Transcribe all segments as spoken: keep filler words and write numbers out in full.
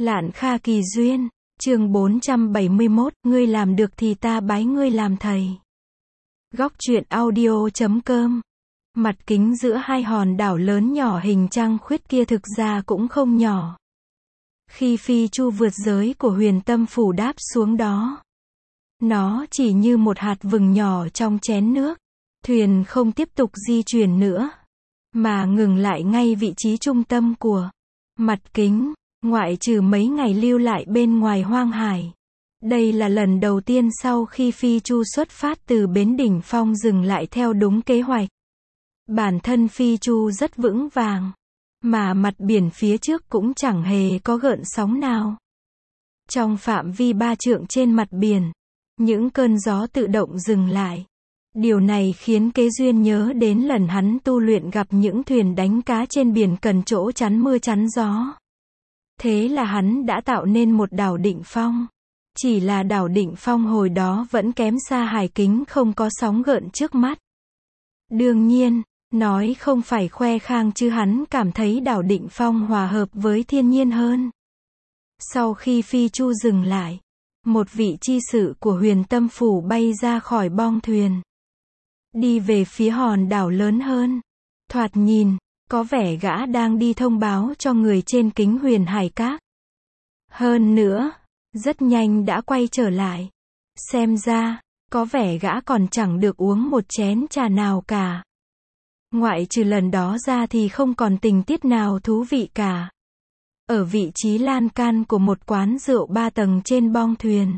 Lạn Kha Kỳ Duyên, chương bốn trăm bảy mươi mốt, ngươi làm được thì ta bái ngươi làm thầy. Góc truyện audio chấm com. Mặt kính giữa hai hòn đảo lớn nhỏ hình trăng khuyết kia thực ra cũng không nhỏ. Khi phi chu vượt giới của Huyền Tâm Phủ đáp xuống đó, nó chỉ như một hạt vừng nhỏ trong chén nước. Thuyền không tiếp tục di chuyển nữa, mà ngừng lại ngay vị trí trung tâm của mặt kính, ngoại trừ mấy ngày lưu lại bên ngoài hoang hải. Đây là lần đầu tiên sau khi phi chu xuất phát từ bến đỉnh phong dừng lại theo đúng kế hoạch. Bản thân phi chu rất vững vàng, mà mặt biển phía trước cũng chẳng hề có gợn sóng nào. Trong phạm vi ba trượng trên mặt biển, những cơn gió tự động dừng lại. Điều này khiến Kế Duyên nhớ đến lần hắn tu luyện gặp những thuyền đánh cá trên biển cần chỗ chắn mưa chắn gió. Thế là hắn đã tạo nên một đảo Định Phong. Chỉ là đảo Định Phong hồi đó vẫn kém xa hải kính không có sóng gợn trước mắt. Đương nhiên, nói không phải khoe khang chứ hắn cảm thấy đảo Định Phong hòa hợp với thiên nhiên hơn. Sau khi phi chu dừng lại, một vị chi sự của Huyền Tâm Phủ bay ra khỏi bong thuyền, đi về phía hòn đảo lớn hơn. Thoạt nhìn, có vẻ gã đang đi thông báo cho người trên kính Huyền Hải Các. Hơn nữa, rất nhanh đã quay trở lại. Xem ra, có vẻ gã còn chẳng được uống một chén trà nào cả. Ngoại trừ lần đó ra thì không còn tình tiết nào thú vị cả. Ở vị trí lan can của một quán rượu ba tầng trên bong thuyền,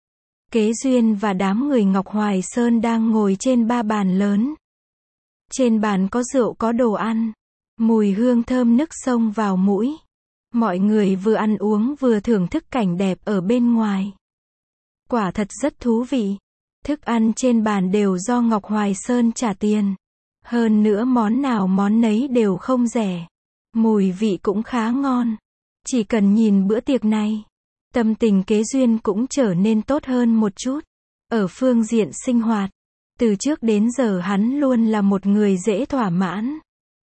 Kế Duyên và đám người Ngọc Hoài Sơn đang ngồi trên ba bàn lớn. Trên bàn có rượu có đồ ăn, mùi hương thơm nức xông vào mũi. Mọi người vừa ăn uống vừa thưởng thức cảnh đẹp ở bên ngoài. Quả thật rất thú vị. Thức ăn trên bàn đều do Ngọc Hoài Sơn trả tiền. Hơn nữa món nào món nấy đều không rẻ. Mùi vị cũng khá ngon. Chỉ cần nhìn bữa tiệc này, tâm tình Kế Duyên cũng trở nên tốt hơn một chút. Ở phương diện sinh hoạt, từ trước đến giờ hắn luôn là một người dễ thỏa mãn.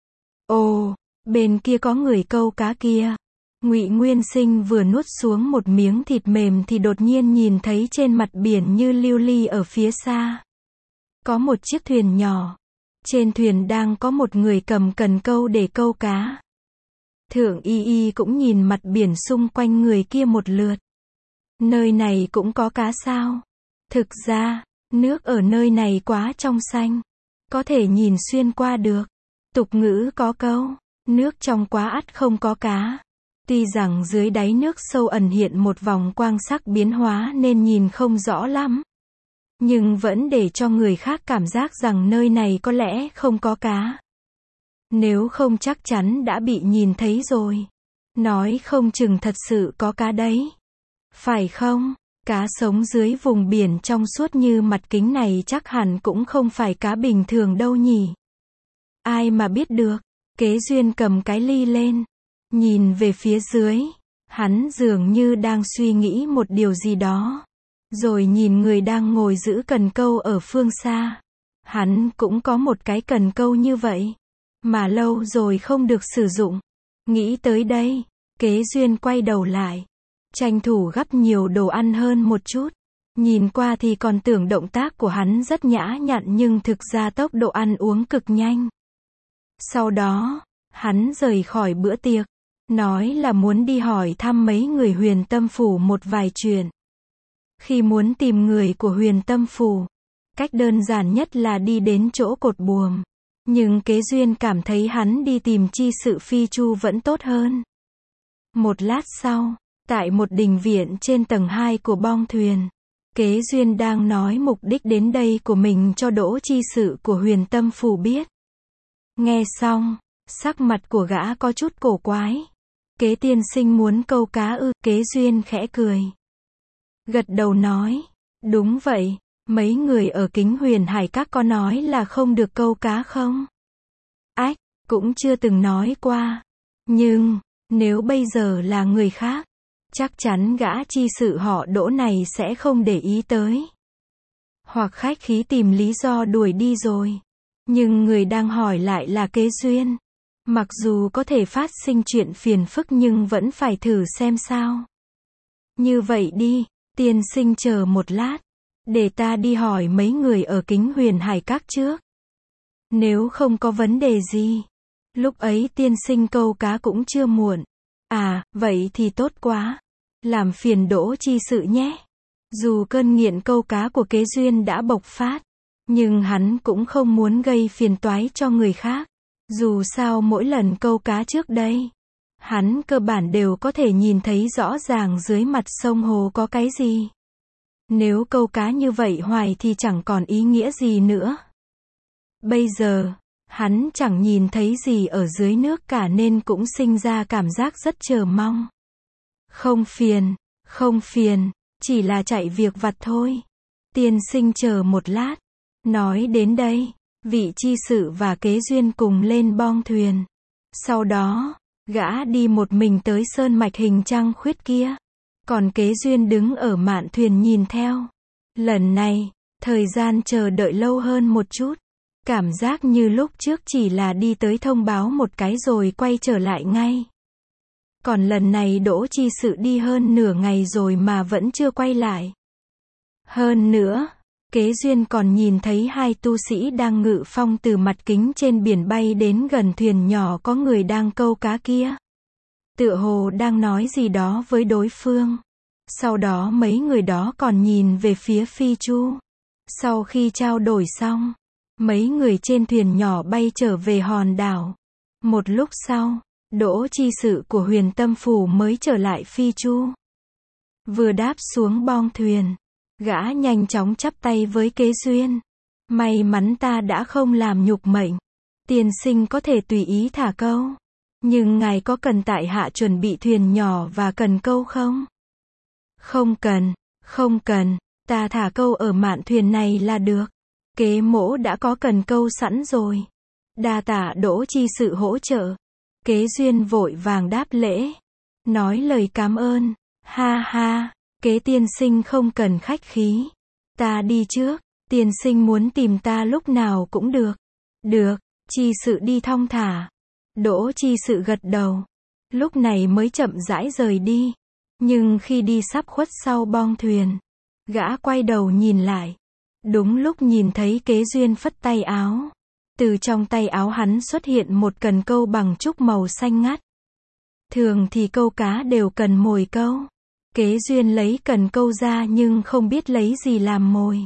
Ồ, bên kia có người câu cá kia. Ngụy Nguyên Sinh vừa nuốt xuống một miếng thịt mềm thì đột nhiên nhìn thấy trên mặt biển như lưu ly ở phía xa. Có một chiếc thuyền nhỏ. Trên thuyền đang có một người cầm cần câu để câu cá. Thượng Y Y cũng nhìn mặt biển xung quanh người kia một lượt. Nơi này cũng có cá sao? Thực ra, nước ở nơi này quá trong xanh, có thể nhìn xuyên qua được. Tục ngữ có câu, nước trong quá ắt không có cá. Tuy rằng dưới đáy nước sâu ẩn hiện một vòng quang sắc biến hóa nên nhìn không rõ lắm, nhưng vẫn để cho người khác cảm giác rằng nơi này có lẽ không có cá. Nếu không chắc chắn đã bị nhìn thấy rồi. Nói không chừng thật sự có cá đấy. Phải không? Cá sống dưới vùng biển trong suốt như mặt kính này chắc hẳn cũng không phải cá bình thường đâu nhỉ. Ai mà biết được. Kế Duyên cầm cái ly lên, nhìn về phía dưới. Hắn dường như đang suy nghĩ một điều gì đó. Rồi nhìn người đang ngồi giữ cần câu ở phương xa. Hắn cũng có một cái cần câu như vậy, mà lâu rồi không được sử dụng. Nghĩ tới đây, Kế Duyên quay đầu lại, tranh thủ gắp nhiều đồ ăn hơn một chút. Nhìn qua thì còn tưởng động tác của hắn rất nhã nhặn nhưng thực ra tốc độ ăn uống cực nhanh. Sau đó, hắn rời khỏi bữa tiệc, nói là muốn đi hỏi thăm mấy người Huyền Tâm Phủ một vài chuyện. Khi muốn tìm người của Huyền Tâm Phủ, cách đơn giản nhất là đi đến chỗ cột buồm. Nhưng Kế Duyên cảm thấy hắn đi tìm chi sự phi chu vẫn tốt hơn. Một lát sau, tại một đình viện trên tầng hai của bong thuyền, Kế Duyên đang nói mục đích đến đây của mình cho đỗ chi sự của Huyền Tâm Phủ biết. Nghe xong, sắc mặt của gã có chút cổ quái. Kế tiên sinh muốn câu cá ư? Kế Duyên khẽ cười, gật đầu nói, đúng vậy. Mấy người ở kính Huyền Hải Các có nói là không được câu cá không? Ách, cũng chưa từng nói qua. Nhưng, nếu bây giờ là người khác, chắc chắn gã chi sự họ Đỗ này sẽ không để ý tới. Hoặc khách khí tìm lý do đuổi đi rồi. Nhưng người đang hỏi lại là Kế Duyên. Mặc dù có thể phát sinh chuyện phiền phức nhưng vẫn phải thử xem sao. Như vậy đi, tiên sinh chờ một lát. Để ta đi hỏi mấy người ở Kính Huyền Hải Các trước. Nếu không có vấn đề gì, lúc ấy tiên sinh câu cá cũng chưa muộn. À, vậy thì tốt quá. Làm phiền Đỗ Chi Sự nhé. Dù cơn nghiện câu cá của Kế Duyên đã bộc phát, nhưng hắn cũng không muốn gây phiền toái cho người khác. Dù sao mỗi lần câu cá trước đây, hắn cơ bản đều có thể nhìn thấy rõ ràng dưới mặt sông hồ có cái gì. Nếu câu cá như vậy hoài thì chẳng còn ý nghĩa gì nữa. Bây giờ, hắn chẳng nhìn thấy gì ở dưới nước cả nên cũng sinh ra cảm giác rất chờ mong. Không phiền, không phiền, chỉ là chạy việc vặt thôi. Tiên sinh chờ một lát. Nói đến đây, vị chi sự và Kế Duyên cùng lên bong thuyền. Sau đó, gã đi một mình tới sơn mạch hình trăng khuyết kia. Còn Kế Duyên đứng ở mạn thuyền nhìn theo. Lần này, thời gian chờ đợi lâu hơn một chút. Cảm giác như lúc trước chỉ là đi tới thông báo một cái rồi quay trở lại ngay. Còn lần này Đỗ Chi Sự đi hơn nửa ngày rồi mà vẫn chưa quay lại. Hơn nữa, Kế Duyên còn nhìn thấy hai tu sĩ đang ngự phong từ mặt kính trên biển bay đến gần thuyền nhỏ có người đang câu cá kia. Tựa hồ đang nói gì đó với đối phương. Sau đó mấy người đó còn nhìn về phía Phi Chu. Sau khi trao đổi xong, mấy người trên thuyền nhỏ bay trở về hòn đảo. Một lúc sau, Đỗ Chi Sự của Huyền Tâm Phủ mới trở lại Phi Chu. Vừa đáp xuống bong thuyền, gã nhanh chóng chắp tay với Kế Duyên. May mắn ta đã không làm nhục mệnh. Tiên sinh có thể tùy ý thả câu. Nhưng ngài có cần tại hạ chuẩn bị thuyền nhỏ và cần câu không? Không cần, không cần, ta thả câu ở mạn thuyền này là được. Kế mỗ đã có cần câu sẵn rồi. Đa tạ Đỗ Chi Sự hỗ trợ. Kế Duyên vội vàng đáp lễ. Nói lời cảm ơn. Ha ha, Kế tiên sinh không cần khách khí. Ta đi trước, tiên sinh muốn tìm ta lúc nào cũng được. Được, Chi Sự đi thong thả. Đỗ Chi Sự gật đầu. Lúc này mới chậm rãi rời đi. Nhưng khi đi sắp khuất sau bong thuyền, gã quay đầu nhìn lại. Đúng lúc nhìn thấy Kế Duyên phất tay áo. Từ trong tay áo hắn xuất hiện một cần câu bằng trúc màu xanh ngắt. Thường thì câu cá đều cần mồi câu. Kế Duyên lấy cần câu ra nhưng không biết lấy gì làm mồi.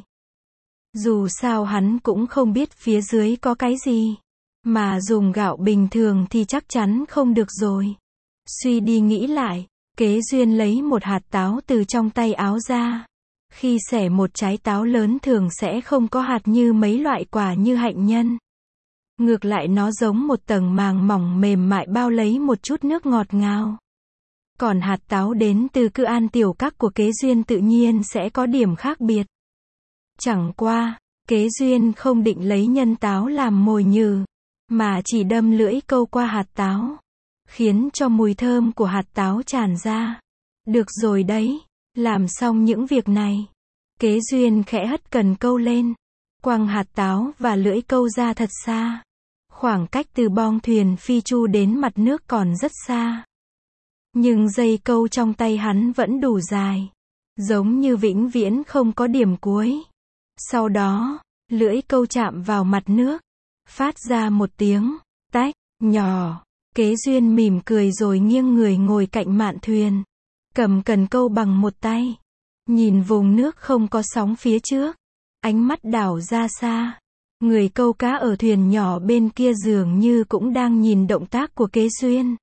Dù sao hắn cũng không biết phía dưới có cái gì. Mà dùng gạo bình thường thì chắc chắn không được rồi. Suy đi nghĩ lại, Kế Duyên lấy một hạt táo từ trong tay áo ra. Khi xẻ một trái táo lớn thường sẽ không có hạt như mấy loại quả như hạnh nhân. Ngược lại nó giống một tầng màng mỏng mềm mại bao lấy một chút nước ngọt ngào. Còn hạt táo đến từ Cư An Tiểu Các của Kế Duyên tự nhiên sẽ có điểm khác biệt. Chẳng qua, Kế Duyên không định lấy nhân táo làm mồi nhử, mà chỉ đâm lưỡi câu qua hạt táo, khiến cho mùi thơm của hạt táo tràn ra. Được rồi đấy, làm xong những việc này, Kế Duyên khẽ hất cần câu lên, quăng hạt táo và lưỡi câu ra thật xa. Khoảng cách từ bong thuyền Phi Chu đến mặt nước còn rất xa. Nhưng dây câu trong tay hắn vẫn đủ dài, giống như vĩnh viễn không có điểm cuối. Sau đó, lưỡi câu chạm vào mặt nước, phát ra một tiếng tách nhỏ. Kế Duyên mỉm cười rồi nghiêng người ngồi cạnh mạn thuyền, cầm cần câu bằng một tay, nhìn vùng nước không có sóng phía trước, ánh mắt đảo ra xa. Người câu cá ở thuyền nhỏ bên kia dường như cũng đang nhìn động tác của Kế Duyên.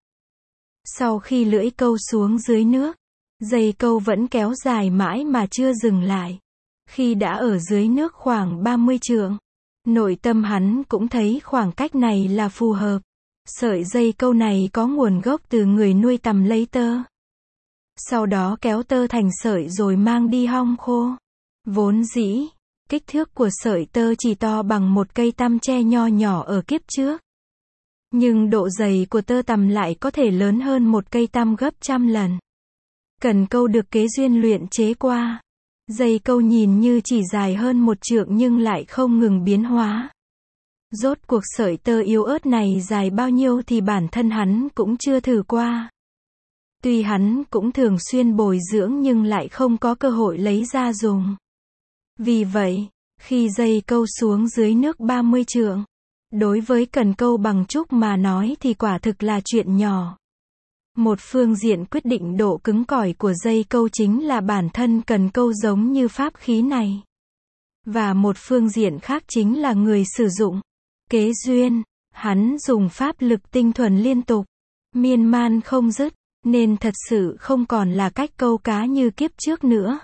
Sau khi lưỡi câu xuống dưới nước, dây câu vẫn kéo dài mãi mà chưa dừng lại. Khi đã ở dưới nước khoảng ba mươi trượng, nội tâm hắn cũng thấy khoảng cách này là phù hợp. Sợi dây câu này có nguồn gốc từ người nuôi tằm lấy tơ. Sau đó kéo tơ thành sợi rồi mang đi hong khô. Vốn dĩ, kích thước của sợi tơ chỉ to bằng một cây tăm tre nho nhỏ ở kiếp trước. Nhưng độ dày của tơ tằm lại có thể lớn hơn một cây tăm gấp trăm lần. Cần câu được Kế Duyên luyện chế qua. Dây câu nhìn như chỉ dài hơn một trượng nhưng lại không ngừng biến hóa. Rốt cuộc sợi tơ yếu ớt này dài bao nhiêu thì bản thân hắn cũng chưa thử qua. Tuy hắn cũng thường xuyên bồi dưỡng nhưng lại không có cơ hội lấy ra dùng. Vì vậy, khi dây câu xuống dưới nước ba mươi trượng, đối với cần câu bằng trúc mà nói thì quả thực là chuyện nhỏ. Một phương diện quyết định độ cứng cỏi của dây câu chính là bản thân cần câu giống như pháp khí này. Và một phương diện khác chính là người sử dụng. Kế Duyên, hắn dùng pháp lực tinh thuần liên tục, miên man không dứt, nên thật sự không còn là cách câu cá như kiếp trước nữa.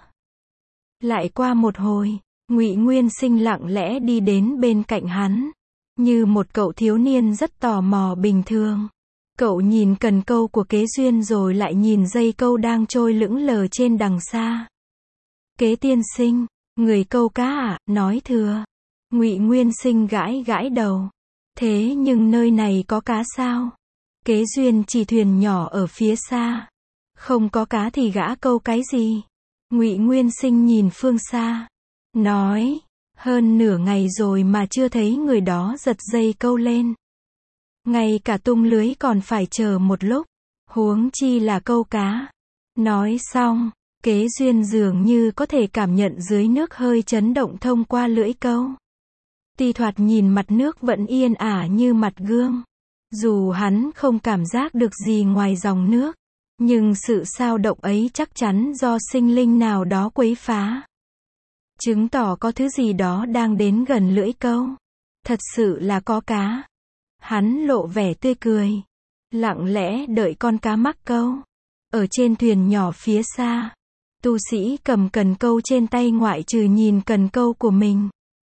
Lại qua một hồi, Ngụy Nguyên Sinh lặng lẽ đi đến bên cạnh hắn, như một cậu thiếu niên rất tò mò bình thường. Cậu nhìn cần câu của Kế Duyên rồi lại nhìn dây câu đang trôi lững lờ trên đằng xa. Kế tiên sinh, người câu cá à, nói thừa. Ngụy Nguyên Sinh gãi gãi đầu. Thế nhưng nơi này có cá sao? Kế Duyên chỉ thuyền nhỏ ở phía xa. Không có cá thì gã câu cái gì? Ngụy Nguyên Sinh nhìn phương xa, nói, hơn nửa ngày rồi mà chưa thấy người đó giật dây câu lên. Ngay cả tung lưới còn phải chờ một lúc, huống chi là câu cá. Nói xong, Kế Duyên dường như có thể cảm nhận dưới nước hơi chấn động thông qua lưỡi câu. Tuy thoạt nhìn mặt nước vẫn yên ả như mặt gương. Dù hắn không cảm giác được gì ngoài dòng nước, nhưng sự xao động ấy chắc chắn do sinh linh nào đó quấy phá. Chứng tỏ có thứ gì đó đang đến gần lưỡi câu. Thật sự là có cá. Hắn lộ vẻ tươi cười, lặng lẽ đợi con cá mắc câu. Ở trên thuyền nhỏ phía xa, tu sĩ cầm cần câu trên tay ngoại trừ nhìn cần câu của mình,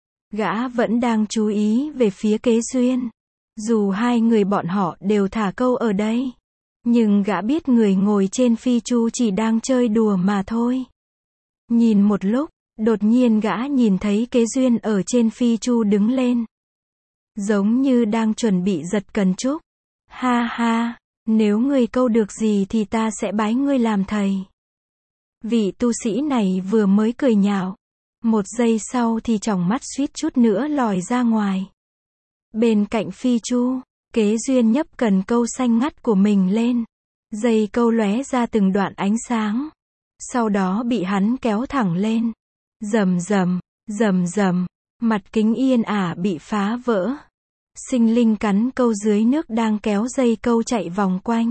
gã vẫn đang chú ý về phía Kế Duyên. Dù hai người bọn họ đều thả câu ở đây, nhưng gã biết người ngồi trên phi chu chỉ đang chơi đùa mà thôi. Nhìn một lúc, đột nhiên gã nhìn thấy Kế Duyên ở trên phi chu đứng lên, giống như đang chuẩn bị giật cần trúc. Ha ha, nếu ngươi câu được gì thì ta sẽ bái ngươi làm thầy. Vị tu sĩ này vừa mới cười nhạo, một giây sau thì tròng mắt suýt chút nữa lòi ra ngoài. Bên cạnh phi chu, Kế Duyên nhấc cần câu xanh ngắt của mình lên. Dây câu lóe ra từng đoạn ánh sáng. Sau đó bị hắn kéo thẳng lên. Rầm rầm, rầm rầm, mặt kính yên ả bị phá vỡ. Sinh linh cắn câu dưới nước đang kéo dây câu chạy vòng quanh.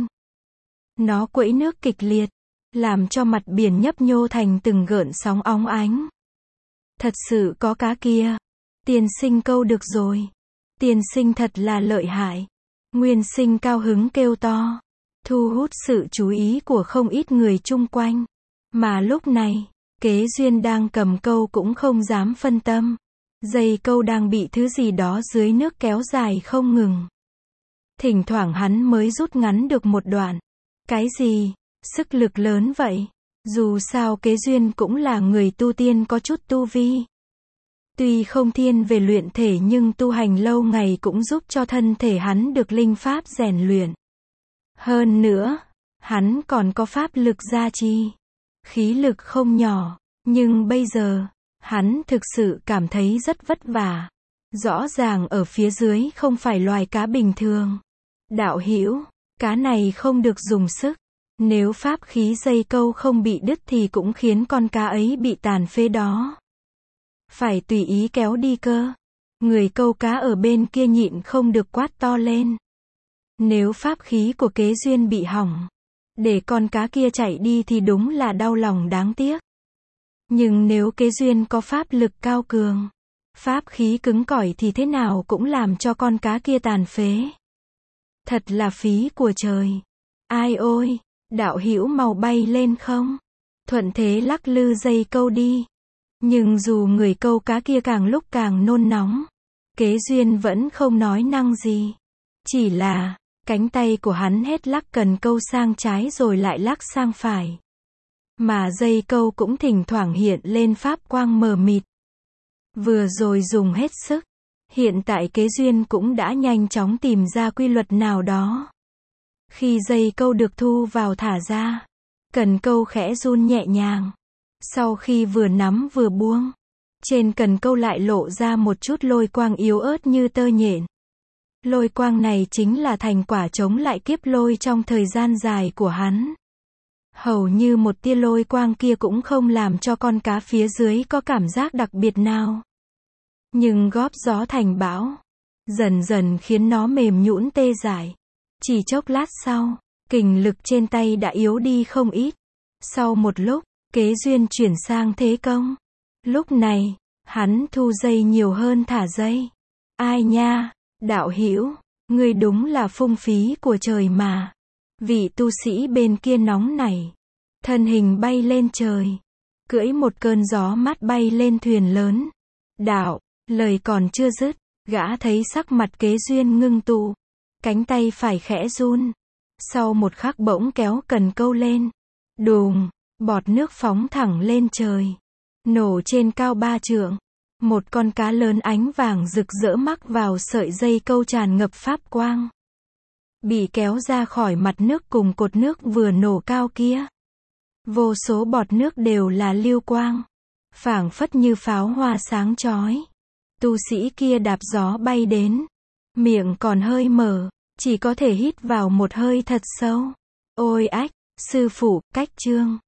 Nó quẫy nước kịch liệt, làm cho mặt biển nhấp nhô thành từng gợn sóng óng ánh. Thật sự có cá kia. Tiên sinh câu được rồi. Tiên sinh thật là lợi hại. Nguyên Sinh cao hứng kêu to, thu hút sự chú ý của không ít người chung quanh. Mà lúc này, Kế Duyên đang cầm câu cũng không dám phân tâm. Dây câu đang bị thứ gì đó dưới nước kéo dài không ngừng. Thỉnh thoảng hắn mới rút ngắn được một đoạn. Cái gì? Sức lực lớn vậy? Dù sao Kế Duyên cũng là người tu tiên có chút tu vi. Tuy không thiên về luyện thể nhưng tu hành lâu ngày cũng giúp cho thân thể hắn được linh pháp rèn luyện. Hơn nữa, hắn còn có pháp lực gia trì, khí lực không nhỏ, nhưng bây giờ, hắn thực sự cảm thấy rất vất vả. Rõ ràng ở phía dưới không phải loài cá bình thường. Đạo hữu, cá này không được dùng sức. Nếu pháp khí dây câu không bị đứt thì cũng khiến con cá ấy bị tàn phế đó. Phải tùy ý kéo đi cơ. Người câu cá ở bên kia nhịn không được quát to lên. Nếu pháp khí của Kế Duyên bị hỏng, để con cá kia chạy đi thì đúng là đau lòng đáng tiếc. Nhưng nếu Kế Duyên có pháp lực cao cường, pháp khí cứng cỏi thì thế nào cũng làm cho con cá kia tàn phế. Thật là phí của trời. Ai ôi, đạo hữu mau bay lên không? Thuận thế lắc lư dây câu đi. Nhưng dù người câu cá kia càng lúc càng nôn nóng, Kế Duyên vẫn không nói năng gì. Chỉ là, cánh tay của hắn hết lắc cần câu sang trái rồi lại lắc sang phải. Mà dây câu cũng thỉnh thoảng hiện lên pháp quang mờ mịt. Vừa rồi dùng hết sức. Hiện tại Kế Duyên cũng đã nhanh chóng tìm ra quy luật nào đó. Khi dây câu được thu vào thả ra, cần câu khẽ run nhẹ nhàng. Sau khi vừa nắm vừa buông, Trên cần câu lại lộ ra một chút lôi quang yếu ớt như tơ nhện. Lôi quang này chính là thành quả chống lại kiếp lôi trong thời gian dài của hắn. Hầu như một tia lôi quang kia cũng không làm cho con cá phía dưới có cảm giác đặc biệt nào. Nhưng góp gió thành bão, dần dần khiến nó mềm nhũn tê dại. Chỉ chốc lát sau, kình lực trên tay đã yếu đi không ít. Sau một lúc, Kế Duyên chuyển sang thế công. Lúc này, hắn thu dây nhiều hơn thả dây. Ai nha, đạo hữu, ngươi đúng là phung phí của trời mà. Vị tu sĩ bên kia nóng nảy, thân hình bay lên trời, cưỡi một cơn gió mát bay lên thuyền lớn. Đạo, lời còn chưa dứt, gã thấy sắc mặt Kế Duyên ngưng tụ, cánh tay phải khẽ run. Sau một khắc bỗng kéo cần câu lên. Đùng, bọt nước phóng thẳng lên trời, nổ trên cao ba trượng. Một con cá lớn ánh vàng rực rỡ mắc vào sợi dây câu tràn ngập pháp quang, bị kéo ra khỏi mặt nước cùng cột nước vừa nổ cao kia. Vô số bọt nước đều là lưu quang, phảng phất như pháo hoa sáng chói. Tu sĩ kia đạp gió bay đến, miệng còn hơi mở, chỉ có thể hít vào một hơi thật sâu. Ôi ách, sư phụ, cách chương.